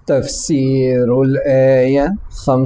تفسير الآية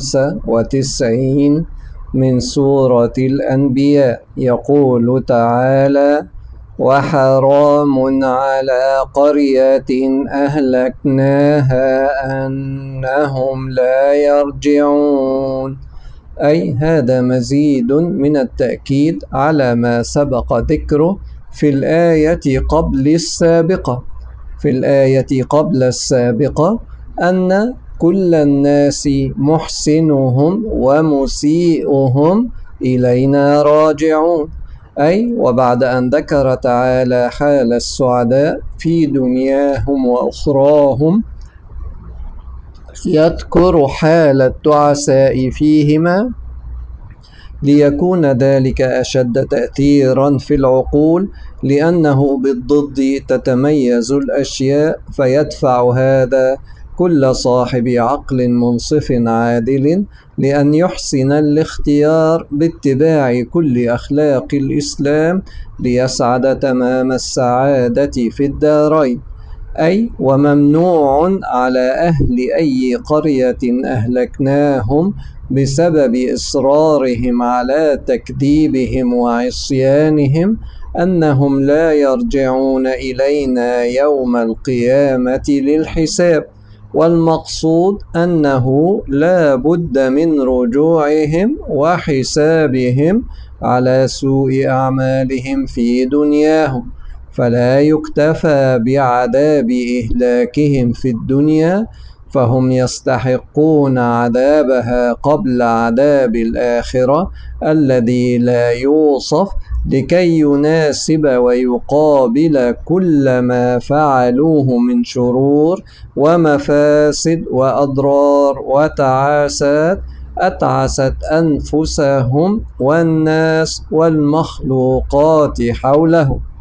95 من سورة الأنبياء. يقول تعالى: وحرام على قرية أهلكناها أنهم لا يرجعون. أي هذا مزيد من التأكيد على ما سبق ذكره في الآية قبل السابقة. في الآية قبل السابقة أن كل الناس محسنهم ومسيئهم إلينا راجعون. أي وبعد أن ذكر تعالى حال السعداء في دنياهم وأخراهم يذكر حال التعساء فيهما ليكون ذلك أشد تأثيرا في العقول، لأنه بالضد تتميز الأشياء، فيدفع هذا كل صاحب عقل منصف عادل لأن يحسن الاختيار باتباع كل أخلاق الإسلام ليسعد تمام السعادة في الدارين. أي وممنوع على أهل أي قرية أهلكناهم بسبب إصرارهم على تكذيبهم وعصيانهم أنهم لا يرجعون إلينا يوم القيامة للحساب، والمقصود أنه لا بد من رجوعهم وحسابهم على سوء أعمالهم في دنياهم، فلا يكتفى بعذاب إهلاكهم في الدنيا، فهم يستحقون عذابها قبل عذاب الآخرة الذي لا يوصف، لكي يناسب ويقابل كل ما فعلوه من شرور ومفاسد وأضرار وتعاسات أتعست أنفسهم والناس والمخلوقات حولهم.